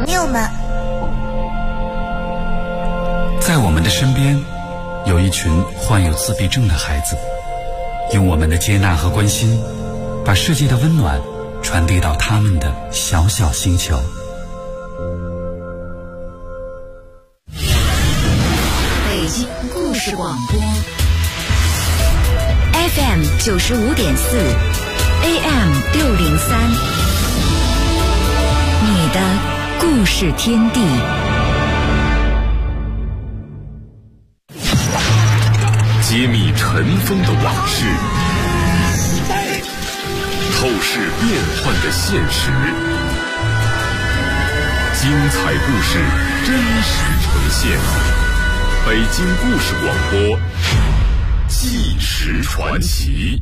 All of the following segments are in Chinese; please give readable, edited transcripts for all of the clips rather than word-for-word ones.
朋友们。 在我们的身边，有一群患有自闭症的孩子，用我们的接纳和关心，把世界的温暖传递到他们的小小星球。 北京故事广播 FM 95.4 AM 603，你的故事天地。 揭秘尘封的往事，透视变幻的现实，精彩故事真实呈现。北京故事广播，纪实传奇。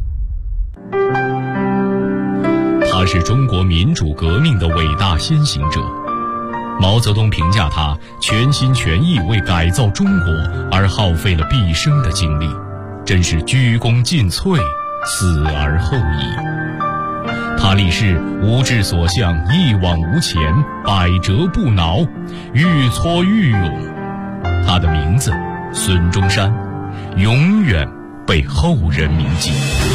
他是中国民主革命的伟大先行者。毛泽东评价他全心全意为改造中国而耗费了毕生的精力，真是鞠躬尽瘁，死而后已。他立誓无志所向，一往无前，百折不挠，愈挫愈勇。他的名字孙中山，永远被后人铭记。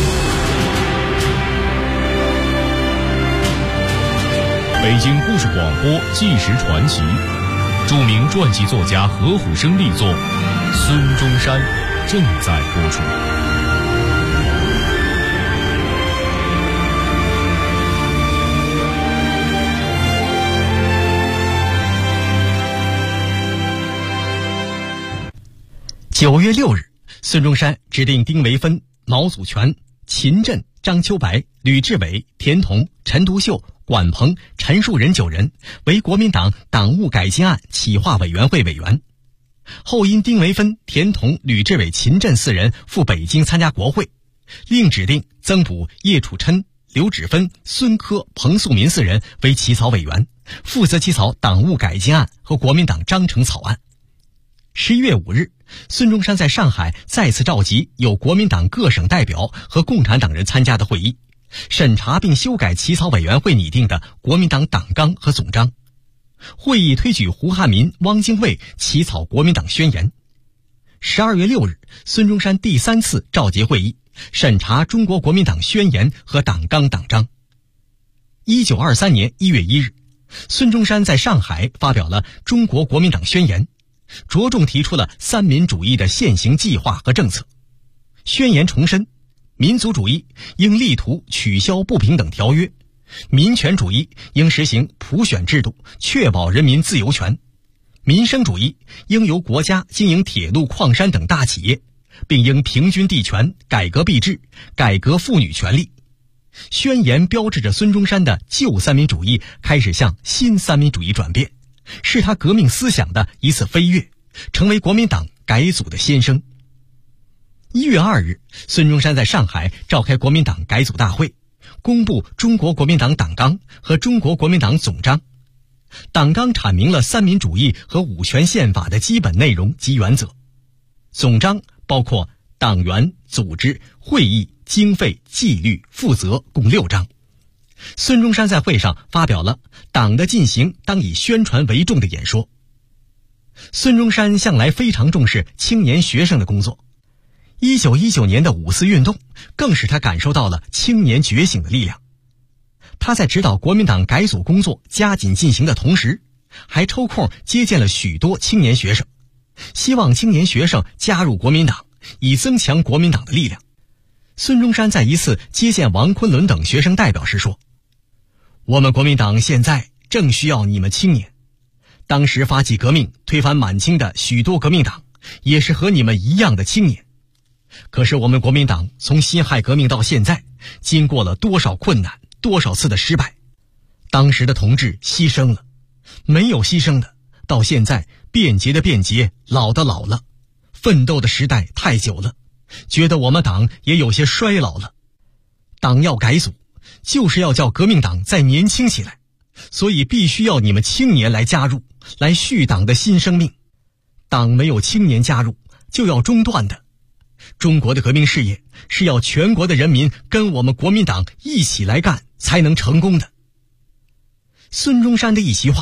北京故事广播纪实传奇，著名传记作家何虎生力作《孙中山》正在播出。 9月6日，孙中山指定丁惟汾、毛祖全、秦震、张秋白、吕志伟、田同、陈独秀、管鹏、陈树人9人为国民党党务改进案企划委员会委员。后因丁惟汾、田同、吕志伟、秦震4人赴北京参加国会，另指定增补叶楚琛、刘祉芬、孙科、彭素民4人为起草委员，负责起草党务改进案和国民党章程草案。11月5日，孙中山在上海再次召集有国民党各省代表和共产党人参加的会议，审查并修改起草委员会拟定的国民党党纲和总章。会议推举胡汉民、汪精卫起草国民党宣言。12月6日，孙中山第3次召集会议，审查中国国民党宣言和党纲党章。1923年1月1日，孙中山在上海发表了中国国民党宣言，着重提出了三民主义的现行计划和政策。宣言重申，民族主义应力图取消不平等条约，民权主义应实行普选制度，确保人民自由权，民生主义应由国家经营铁路、矿山等大企业，并应平均地权，改革币制，改革妇女权利。宣言标志着孙中山的旧三民主义开始向新三民主义转变，是他革命思想的一次飞跃，成为国民党改组的先声。1月2日，孙中山在上海召开国民党改组大会，公布中国国民党党纲和中国国民党总章。党纲阐明了三民主义和五权宪法的基本内容及原则，总章包括党员、组织、会议、经费、纪律、负责共6章。孙中山在会上发表了党的进行当以宣传为重的演说。孙中山向来非常重视青年学生的工作，1919年的5四运动更使他感受到了青年觉醒的力量。他在指导国民党改组工作加紧进行的同时，还抽空接见了许多青年学生，希望青年学生加入国民党，以增强国民党的力量。孙中山在一次接见王昆仑等学生代表时说，我们国民党现在正需要你们青年，当时发起革命推翻满清的许多革命党也是和你们一样的青年。可是我们国民党从辛亥革命到现在，经过了多少困难，多少次的失败，当时的同志牺牲了，没有牺牲的到现在变节的变节，老的老了，奋斗的时代太久了，觉得我们党也有些衰老了。党要改组，就是要叫革命党再年轻起来，所以必须要你们青年来加入，来续党的新生命。党没有青年加入，就要中断的。中国的革命事业是要全国的人民跟我们国民党一起来干才能成功的。孙中山的一席话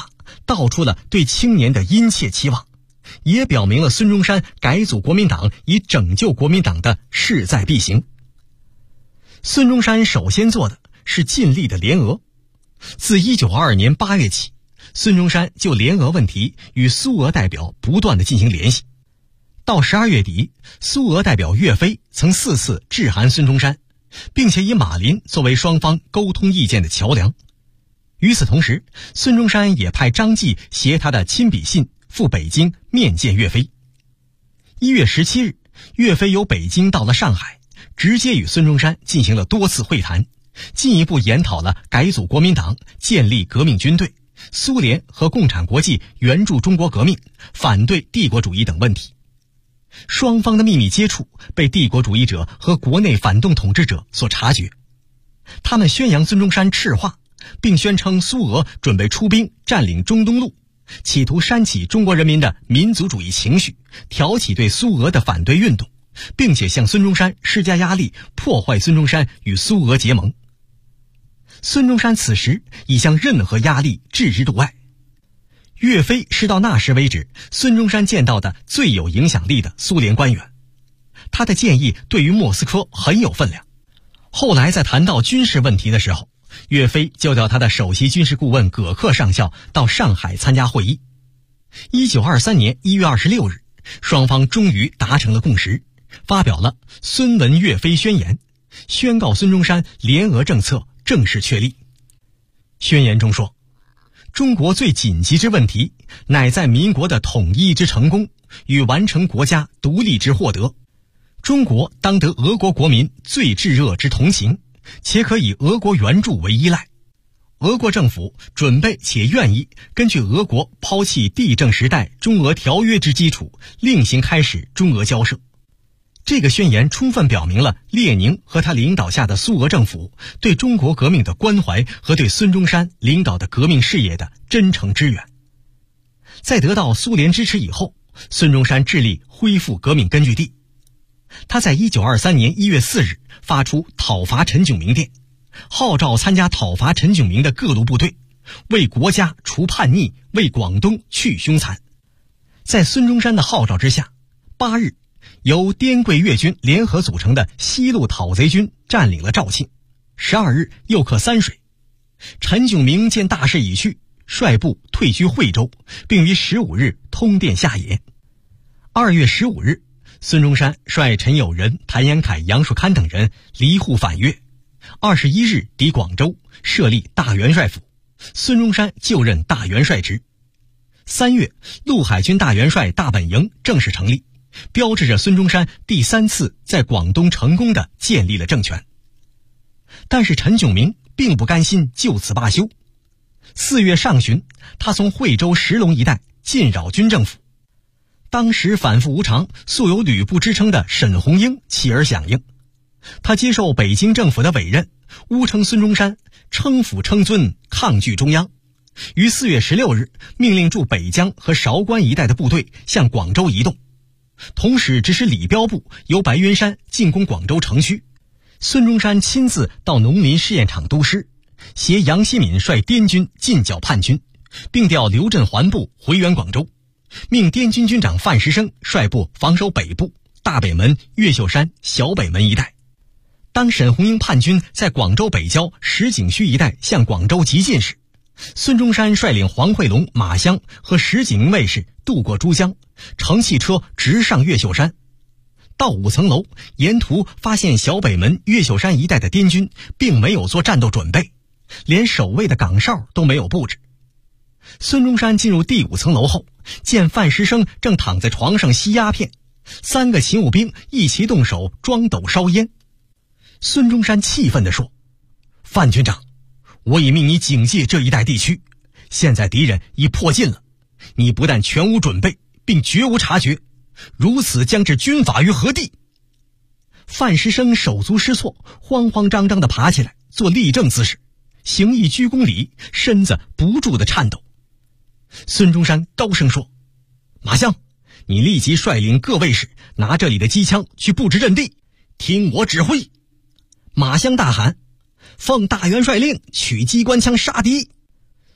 道出了对青年的殷切期望，也表明了孙中山改组国民党以拯救国民党的势在必行。孙中山首先做的是尽力的联俄。自1922年8月起，孙中山就联俄问题与苏俄代表不断地进行联系。到12月底，苏俄代表岳飞曾4次致函孙中山，并且以马林作为双方沟通意见的桥梁。与此同时，孙中山也派张继携他的亲笔信赴北京面见岳飞。1月17日，岳飞由北京到了上海，直接与孙中山进行了多次会谈，进一步研讨了改组国民党、建立革命军队、苏联和共产国际援助中国革命、反对帝国主义等问题。双方的秘密接触被帝国主义者和国内反动统治者所察觉，他们宣扬孙中山赤化，并宣称苏俄准备出兵占领中东路，企图煽起中国人民的民族主义情绪，挑起对苏俄的反对运动，并且向孙中山施加压力，破坏孙中山与苏俄结盟。孙中山此时已向任何压力置之度外。岳飞是到那时为止孙中山见到的最有影响力的苏联官员，他的建议对于莫斯科很有分量。后来在谈到军事问题的时候，岳飞就调他的首席军事顾问葛克上校到上海参加会议。1923年1月26日，双方终于达成了共识，发表了孙文岳飞宣言，宣告孙中山联俄政策正式确立。宣言中说，中国最紧急之问题，乃在民国的统一之成功与完成国家独立之获得。中国当得俄国国民最炙热之同情，且可以俄国援助为依赖。俄国政府准备且愿意根据俄国抛弃帝政时代中俄条约之基础，另行开始中俄交涉。这个宣言充分表明了列宁和他领导下的苏俄政府对中国革命的关怀和对孙中山领导的革命事业的真诚支援。在得到苏联支持以后，孙中山致力恢复革命根据地。他在1923年1月4日发出讨伐陈炯明电，号召参加讨伐陈炯明的各路部队，为国家除叛逆，为广东去凶残。在孙中山的号召之下，8日由滇桂粤军联合组成的西路讨贼军占领了肇庆，12日又克三水。陈炯明见大势已去，率部退居惠州，并于15日通电下野。2月15日，孙中山率陈友仁、谭延闿、杨树堪等人离沪返粤。21日抵广州，设立大元帅府，孙中山就任大元帅职。3月，陆海军大元帅大本营正式成立，标志着孙中山第3次在广东成功地建立了政权。但是陈炯明并不甘心就此罢休。4月上旬，他从惠州石龙一带进扰军政府。当时反复无常、素有吕布之称的沈鸿英起而响应，他接受北京政府的委任，诬称孙中山称父称尊，抗拒中央，于4月16日命令驻北江和韶关一带的部队向广州移动，同时指使李彪部由白云山进攻广州城区。孙中山亲自到农林试验场督师，携杨希敏率滇军进剿叛军，并调刘振环部回援广州，命滇军军长范石生率部防守北部、大北门、越秀山、小北门一带。当沈鸿英叛军在广州北郊石景区一带向广州急进时，孙中山率领黄惠龙、马湘和石景明卫士渡过珠江，乘汽车直上越秀山。到5层楼，沿途发现小北门、越秀山一带的滇军并没有做战斗准备，连守卫的岗哨都没有布置。孙中山进入第5层楼后，见范石生正躺在床上吸鸦片，3个勤务兵一齐动手装斗烧烟。孙中山气愤地说：“范军长，我已命你警戒这一带地区，现在敌人已迫近了，你不但全无准备，并绝无察觉，如此将置军法于何地？”范石生手足失措，慌慌张张地爬起来做立正姿势，行一鞠躬礼，身子不住地颤抖。孙中山高声说：“马湘，你立即率领各卫士拿这里的机枪去布置阵地，听我指挥。”马湘大喊：“奉大元帅令，取机关枪杀敌！”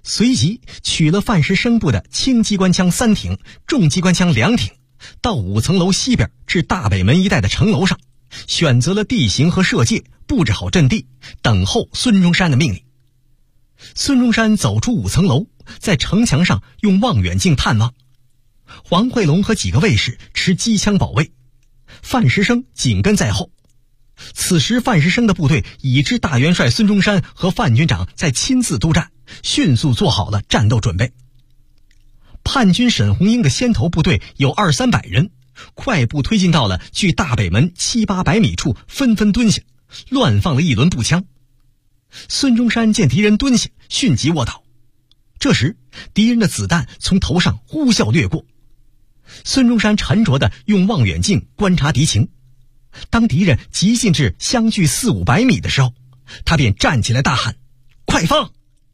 随即取了范时生部的轻机关枪3挺，重机关枪2挺，到5层楼西边至大北门一带的城楼上，选择了地形和射界，布置好阵地，等候孙中山的命令。孙中山走出5层楼，在城墙上用望远镜探望。黄惠龙和几个卫士持机枪保卫，范时生紧跟在后。此时范时生的部队已知大元帅孙中山和范军长在亲自督战，迅速做好了战斗准备。叛军沈鸿英的先头部队有200-300人，快步推进到了距大北门700-800米处，纷纷蹲下，乱放了一轮步枪。孙中山见敌人蹲下，迅即卧倒。这时敌人的子弹从头上呼啸掠过，孙中山沉着地用望远镜观察敌情。当敌人急近至相距400-500米的时候，他便站起来大喊：快放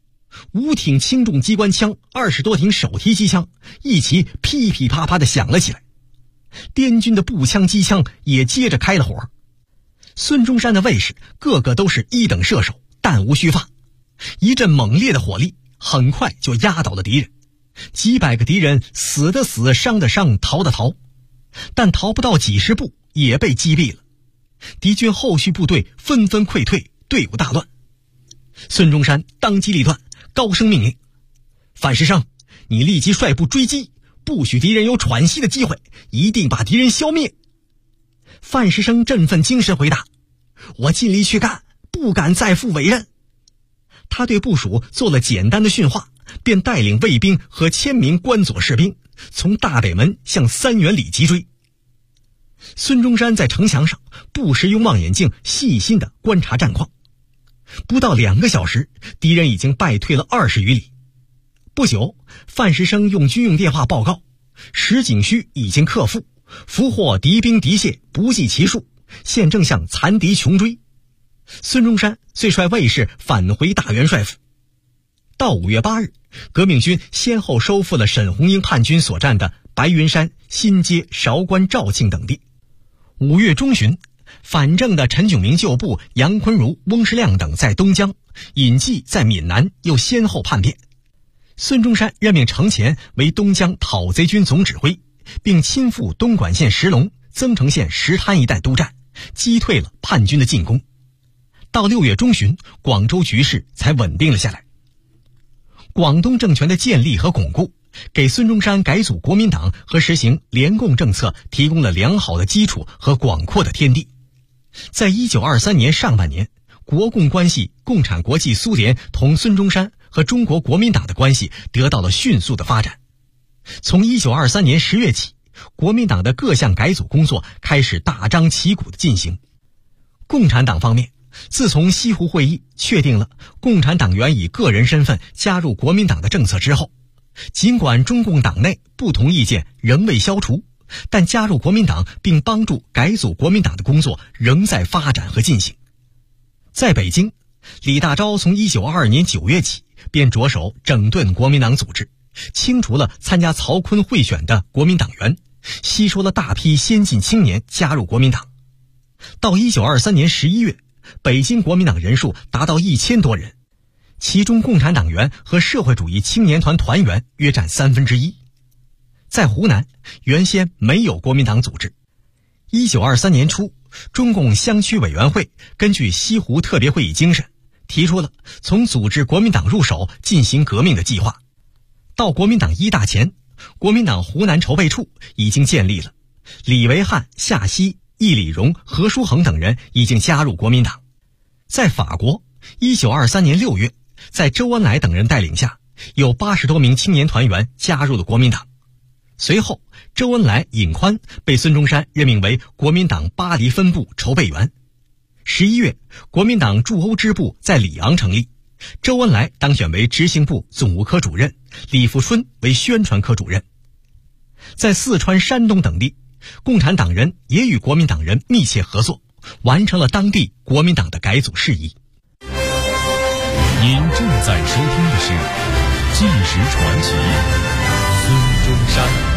！5挺轻重机关枪，20多挺手提机枪一齐噼噼啪啪地响了起来。滇军的步枪机枪也接着开了火。孙中山的卫士个个都是1等射手，弹无虚发，一阵猛烈的火力很快就压倒了敌人。几百个敌人死的死，伤的伤，逃的逃，但逃不到几十步也被击毙了。敌军后续部队纷纷溃退，队伍大乱。孙中山当机立断，高声命令：范时生，你立即率部追击，不许敌人有喘息的机会，一定把敌人消灭。范时生振奋精神回答：我尽力去干，不敢再负委任。他对部属做了简单的训话，便带领卫兵和1000名关左士兵从大北门向3元里急追。孙中山在城墙上不时用望远镜细心地观察战况。不到2个小时，敌人已经败退了20余里。不久，范时生用军用电话报告，石景虚已经克复，俘获敌兵敌械不计其数，现正向残敌穷追。孙中山遂率卫士返回大元帅府。到5月8日，革命军先后收复了沈鸿英叛军所占的白云山、新街、韶关、肇庆等地。5月中旬，反正的陈炯明旧部、杨坤如、翁世亮等在东江，尹继在闽南又先后叛变。孙中山任命程潜为东江讨贼军总指挥，并亲赴东莞县石龙、增城县石滩一带督战，击退了叛军的进攻。到6月中旬，广州局势才稳定了下来。广东政权的建立和巩固，给孙中山改组国民党和实行联共政策提供了良好的基础和广阔的天地。在1923年上半年，国共关系，共产国际苏联同孙中山和中国国民党的关系得到了迅速的发展。从1923年10月起，国民党的各项改组工作开始大张旗鼓地进行。共产党方面，自从西湖会议确定了共产党员以个人身份加入国民党的政策之后，尽管中共党内不同意见仍未消除，但加入国民党并帮助改组国民党的工作仍在发展和进行。在北京，李大钊从1922年9月起便着手整顿国民党组织，清除了参加曹锟贿选的国民党员，吸收了大批先进青年加入国民党。到1923年11月，北京国民党人数达到1000多人，其中共产党员和社会主义青年团团员约占1/3。在湖南，原先没有国民党组织。1923年初，中共乡区委员会根据西湖特别会议精神，提出了从组织国民党入手进行革命的计划。到国民党1大前，国民党湖南筹备处已经建立了，李维汉、夏曦、易礼荣、何书衡等人已经加入国民党。在法国，1923年6月，在周恩来等人带领下，有80多名青年团员加入了国民党。随后，周恩来、尹宽被孙中山任命为国民党巴黎分部筹备员。11月，国民党驻欧支部在里昂成立，周恩来当选为执行部总务科主任，李富春为宣传科主任。在四川、山东等地，共产党人也与国民党人密切合作，完成了当地国民党的改组事宜。 您正在收听的是《纪实传奇》，孙中山。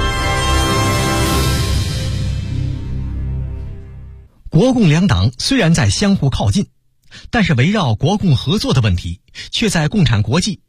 国共两党虽然在相互靠近，但是围绕国共合作的问题却在共产国际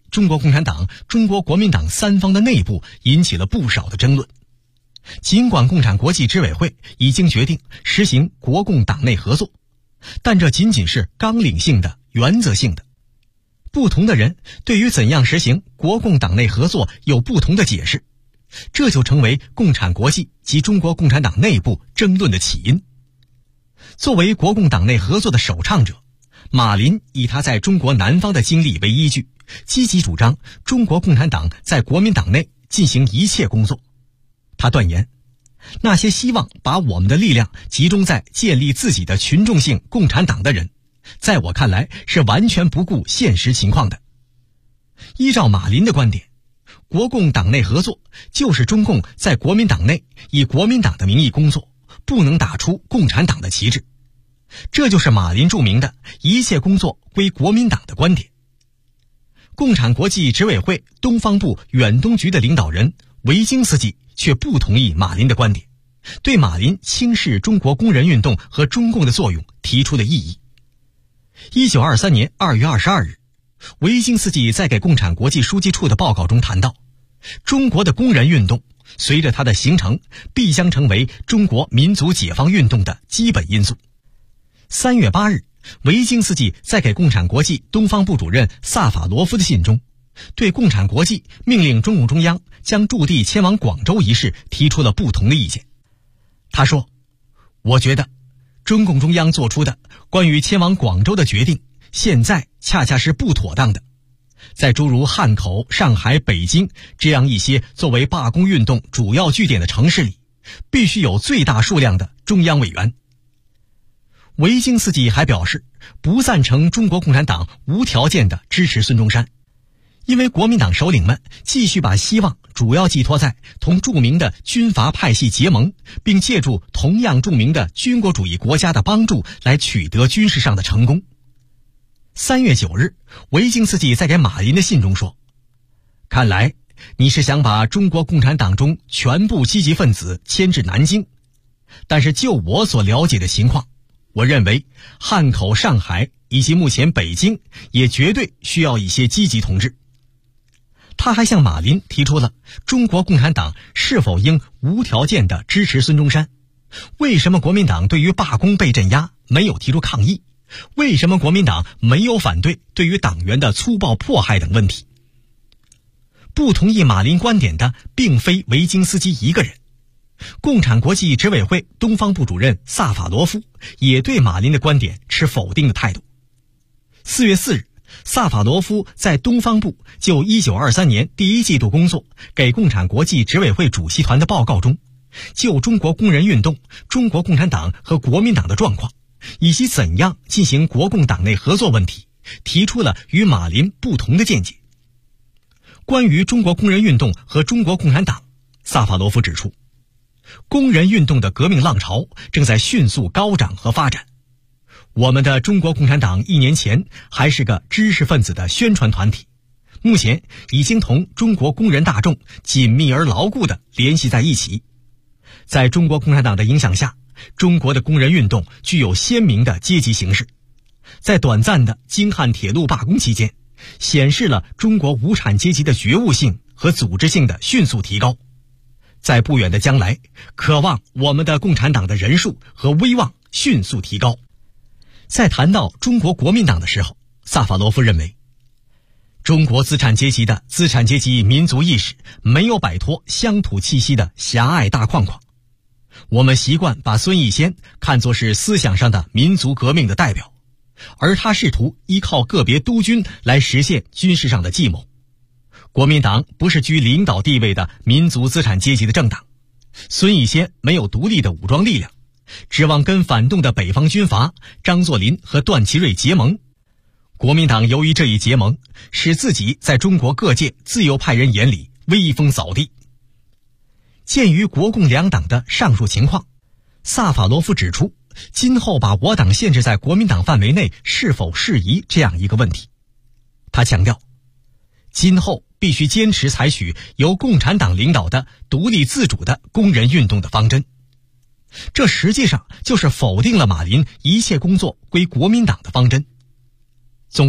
中国共产党、中国国民党三方的内部引起了不少的争论。尽管共产国际执委会已经决定实行国共党内合作，但这仅仅是纲领性的、原则性的。不同的人对于怎样实行国共党内合作有不同的解释，这就成为共产国际及中国共产党内部争论的起因。作为国共党内合作的首倡者，马林以他在中国南方的经历为依据，积极主张中国共产党在国民党内进行一切工作。他断言，那些希望把我们的力量集中在建立自己的群众性共产党的人，在我看来是完全不顾现实情况的。依照马林的观点，国共党内合作就是中共在国民党内以国民党的名义工作，不能打出共产党的旗帜。这就是马林著名的一切工作归国民党的观点。共产国际执委会东方部远东局的领导人维京斯基却不同意马林的观点，对马林轻视中国工人运动和中共的作用提出了异议。1923年2月22日，维京斯基在给共产国际书记处的报告中谈到，中国的工人运动随着它的形成必将成为中国民族解放运动的基本因素。3月8日，维京斯基在给共产国际东方部主任萨法罗夫的信中，对共产国际命令中共中央将驻地迁往广州一事提出了不同的意见。他说，我觉得中共中央做出的关于迁往广州的决定现在恰恰是不妥当的。在诸如汉口、上海、北京这样一些作为罢工运动主要据点的城市里，必须有最大数量的中央委员。维京斯基还表示，不赞成中国共产党无条件地支持孙中山，因为国民党首领们继续把希望主要寄托在同著名的军阀派系结盟，并借助同样著名的军国主义国家的帮助来取得军事上的成功。3月9日，维京斯基在给马林的信中说，看来你是想把中国共产党中全部积极分子迁至南京，但是就我所了解的情况，我认为汉口、上海以及目前北京也绝对需要一些积极同志。他还向马林提出了中国共产党是否应无条件地支持孙中山，为什么国民党对于罢工被镇压没有提出抗议，为什么国民党没有反对对于党员的粗暴迫害等问题。不同意马林观点的并非维京斯基一个人，共产国际执委会东方部主任萨法罗夫也对马林的观点持否定的态度。4月4日，萨法罗夫在东方部就1923年第一季度工作给共产国际执委会主席团的报告中，就中国工人运动、中国共产党和国民党的状况，以及怎样进行国共党内合作问题，提出了与马林不同的见解。关于中国工人运动和中国共产党，萨法罗夫指出，工人运动的革命浪潮正在迅速高涨和发展。我们的中国共产党1年前还是个知识分子的宣传团体，目前已经同中国工人大众紧密而牢固地联系在一起。在中国共产党的影响下，中国的工人运动具有鲜明的阶级形式。在短暂的京汉铁路罢工期间，显示了中国无产阶级的觉悟性和组织性的迅速提高。在不远的将来，渴望我们的共产党的人数和威望迅速提高。在谈到中国国民党的时候，萨法罗夫认为，中国资产阶级的资产阶级民族意识没有摆脱乡土气息的狭隘大框框。我们习惯把孙逸仙看作是思想上的民族革命的代表，而他试图依靠个别督军来实现军事上的计谋。国民党不是居领导地位的民族资产阶级的政党，孙逸仙没有独立的武装力量，指望跟反动的北方军阀张作霖和段祺瑞结盟。国民党由于这一结盟，使自己在中国各界自由派人眼里威风扫地。鉴于国共两党的上述情况，萨法罗夫指出，今后把我党限制在国民党范围内是否适宜这样一个问题。他强调，今后必须坚持采取由共产党领导的独立自主的工人运动的方针。这实际上就是否定了马林一切工作归国民党的方针。总之，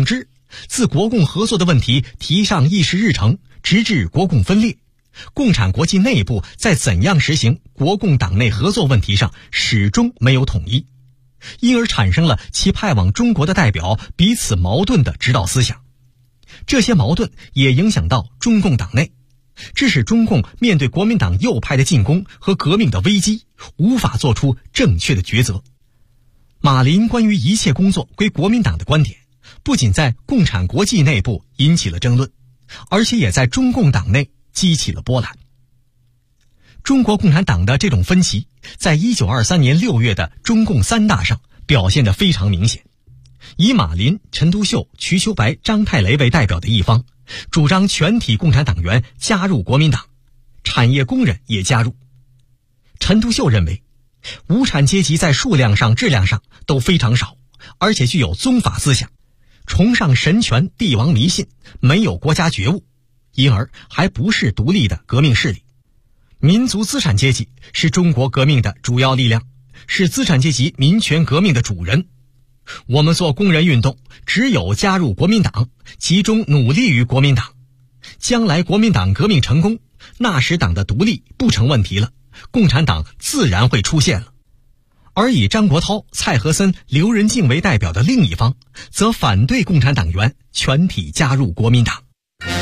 自国共合作的问题提上议事日程，直至国共分裂，共产国际内部在怎样实行国共党内合作问题上始终没有统一，因而产生了其派往中国的代表彼此矛盾的指导思想。这些矛盾也影响到中共党内，致使中共面对国民党右派的进攻和革命的危机，无法做出正确的抉择。马林关于一切工作归国民党的观点，不仅在共产国际内部引起了争论，而且也在中共党内激起了波澜。中国共产党的这种分歧，在1923年6月的中共3大上表现得非常明显。以马林、陈独秀、瞿秋白、张太雷为代表的一方，主张全体共产党员加入国民党，产业工人也加入。陈独秀认为，无产阶级在数量上、质量上都非常少，而且具有宗法思想，崇尚神权、帝王迷信，没有国家觉悟，因而还不是独立的革命势力。民族资产阶级是中国革命的主要力量，是资产阶级民权革命的主人。我们做工人运动，只有加入国民党，集中努力于国民党。将来国民党革命成功，那时党的独立不成问题了，共产党自然会出现了。而以张国焘、蔡和森、刘仁静为代表的另一方，则反对共产党员全体加入国民党。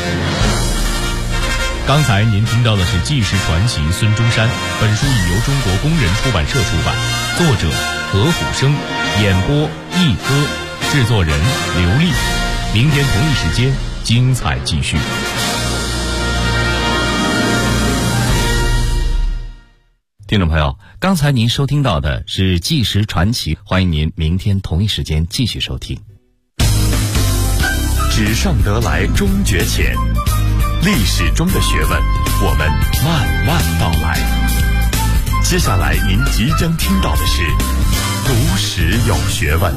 刚才您听到的是纪实传奇孙中山，本书已由中国工人出版社出版，作者何虎生，演播一哥，制作人刘丽。明天同一时间精彩继续。 听众朋友，刚才您收听到的是纪实传奇，欢迎您明天同一时间继续收听。 纸上得来终觉浅，历史中的学问，我们慢慢道来。接下来您即将听到的是读史有学问。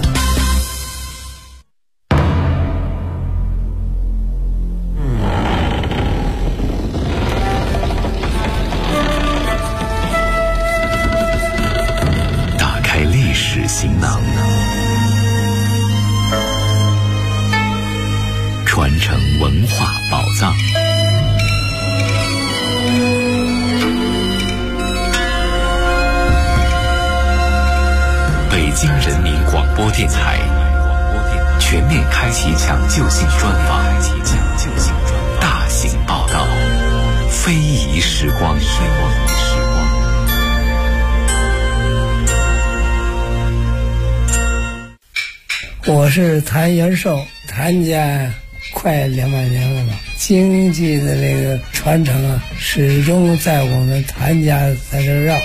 打开历史行囊，传承文化宝藏。北京人民广播电台全面开启抢救性专访，大型报道，非遗时光。 我是谭元寿，谭家快200年了吧，经济的这个传承啊，始终在我们谭家在这绕。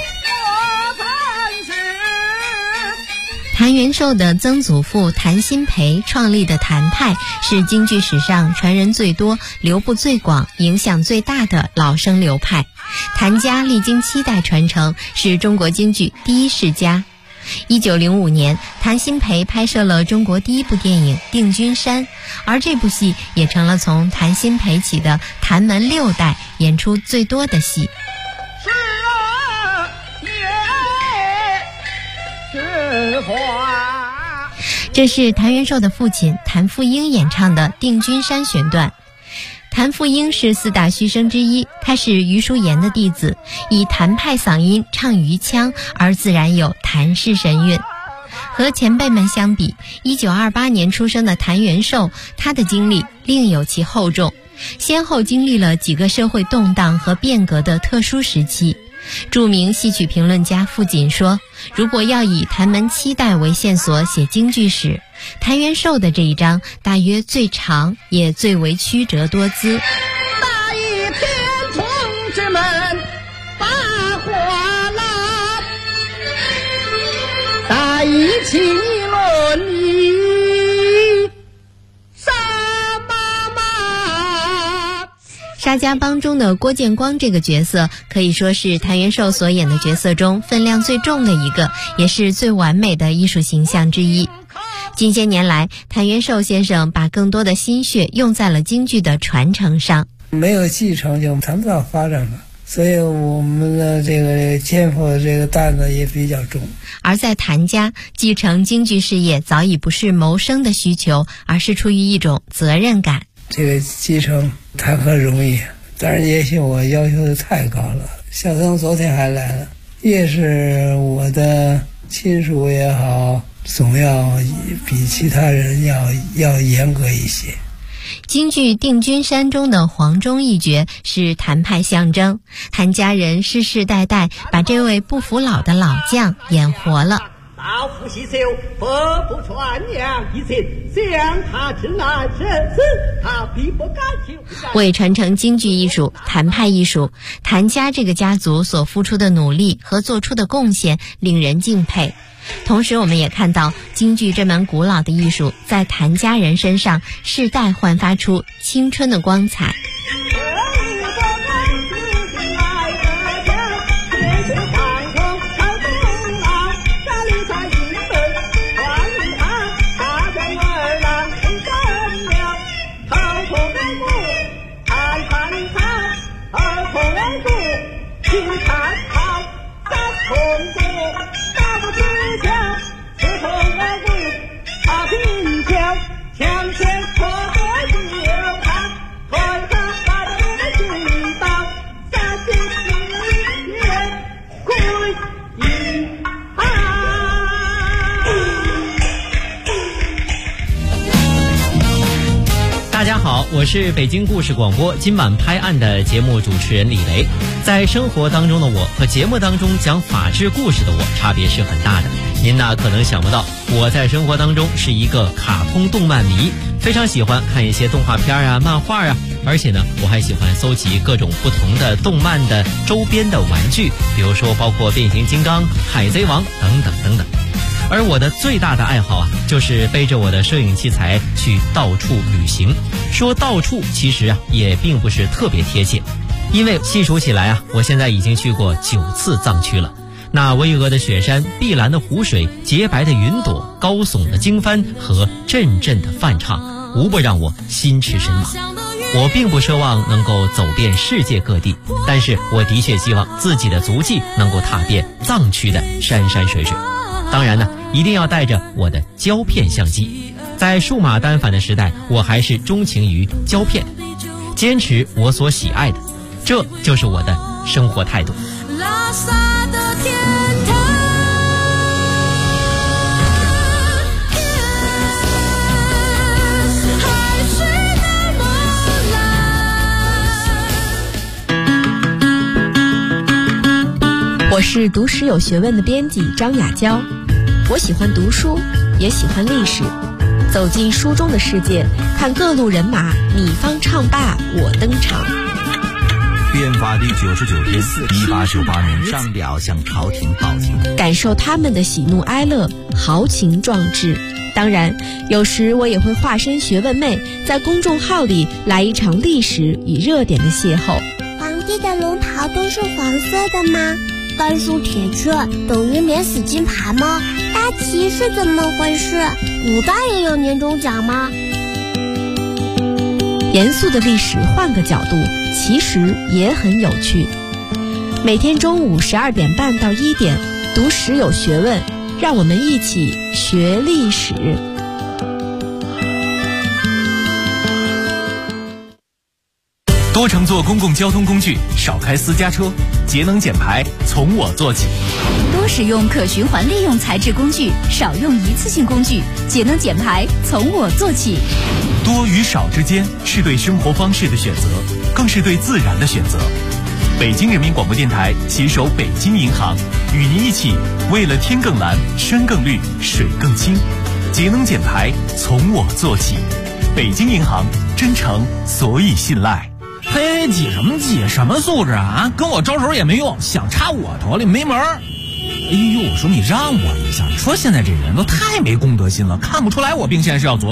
谭元寿的曾祖父谭鑫培创立的谭派是京剧史上传人最多、流布最广、影响最大的老生流派。谭家历经7代传承，是中国京剧第一世家。1905年，谭鑫培拍摄了中国第一部电影《定军山》，而这部戏也成了从谭鑫培起的谭门6代演出最多的戏。这是谭元寿的父亲谭富英演唱的《定军山》选段。谭富英是4大须生之一，他是余叔岩的弟子，以谭派嗓音唱余腔，而自然有谭氏神韵。和前辈们相比，1928年出生的谭元寿，他的经历另有其厚重，先后经历了几个社会动荡和变革的特殊时期。著名戏曲评论家傅锦说，如果要以谭门7代为线索写京剧史，谭元寿的这一章大约最长，也最为曲折多姿。 大义天同志们把火了，大义起论理杀妈妈。 沙家浜中的郭建光这个角色可以说是谭元寿所演的角色中分量最重的一个，也是最完美的艺术形象之一。近些年来，谭元寿先生把更多的心血用在了京剧的传承上。 没有继承就谈不到发展了。 所以我们的这个肩负的这个担子也比较重。 而在谭家，继承京剧事业早已不是谋生的需求，而是出于一种责任感。 这个继承谈何容易，当然也许我要求的太高了。小曾昨天还来了，越是我的亲属也好，总要比其他人要严格一些。 京剧《定军山》中的黄忠一角是谭派象征，谭家人世世代代把这位不服老的老将演活了。 老夫细修，何不传扬一切，向他之难生死，他必不敢求。 为传承京剧艺术、谭派艺术，谭家这个家族所付出的努力和做出的贡献令人敬佩。同时我们也看到京剧这门古老的艺术在谭家人身上世代焕发出青春的光彩。 大家好，我是北京故事广播今晚拍案的节目主持人李雷。在生活当中的我和节目当中讲法治故事的我差别是很大的。您呢可能想不到，我在生活当中是一个卡通动漫迷，非常喜欢看一些动画片啊、漫画啊，而且呢我还喜欢搜集各种不同的动漫的周边的玩具，比如说包括变形金刚、海贼王等等等等。而我的最大的爱好啊，就是背着我的摄影器材去到处旅行。说到处其实啊也并不是特别贴切，因为细数起来啊，我现在已经去过9次藏区了。那巍峨的雪山、碧蓝的湖水、洁白的云朵、高耸的经幡和阵阵的梵唱，无不让我心驰神往。我并不奢望能够走遍世界各地，但是我的确希望自己的足迹能够踏遍藏区的山山水水。当然呢，一定要带着我的胶片相机。在数码单反的时代，我还是钟情于胶片，坚持我所喜爱的，这就是我的生活态度。 拉萨的天堂，还是那么蓝。我是读史有学问的编辑张雅娇，我喜欢读书，也喜欢历史。走进书中的世界，看各路人马，你方唱罢我登场。 变法第99天，1898年上表向朝廷报警， 感受他们的喜怒哀乐，豪情壮志。当然，有时我也会化身学问妹，在公众号里来一场历史与热点的邂逅。 皇帝的龙袍都是黄色的吗？甘肃铁雀等于免死金牌吗？大旗是怎么回事？古代也有年终奖吗？ 严肃的历史换个角度，其实也很有趣。每天中午12点半到1点，读史有学问，让我们一起学历史。 多乘坐公共交通工具，少开私家车，节能减排从我做起。 多使用可循环利用材质工具，少用一次性工具，节能减排从我做起。 多与少之间是对生活方式的选择，更是对自然的选择。北京人民广播电台携手北京银行，与您一起为了天更蓝、山更绿、水更清，节能减排从我做起。北京银行，真诚所以信赖。 嘿，挤什么挤？什么素质啊？跟我招手也没用，想插我头里没门儿。哎呦，我说你让我一下，你说现在这人都太没公德心了，看不出来我病现在是要做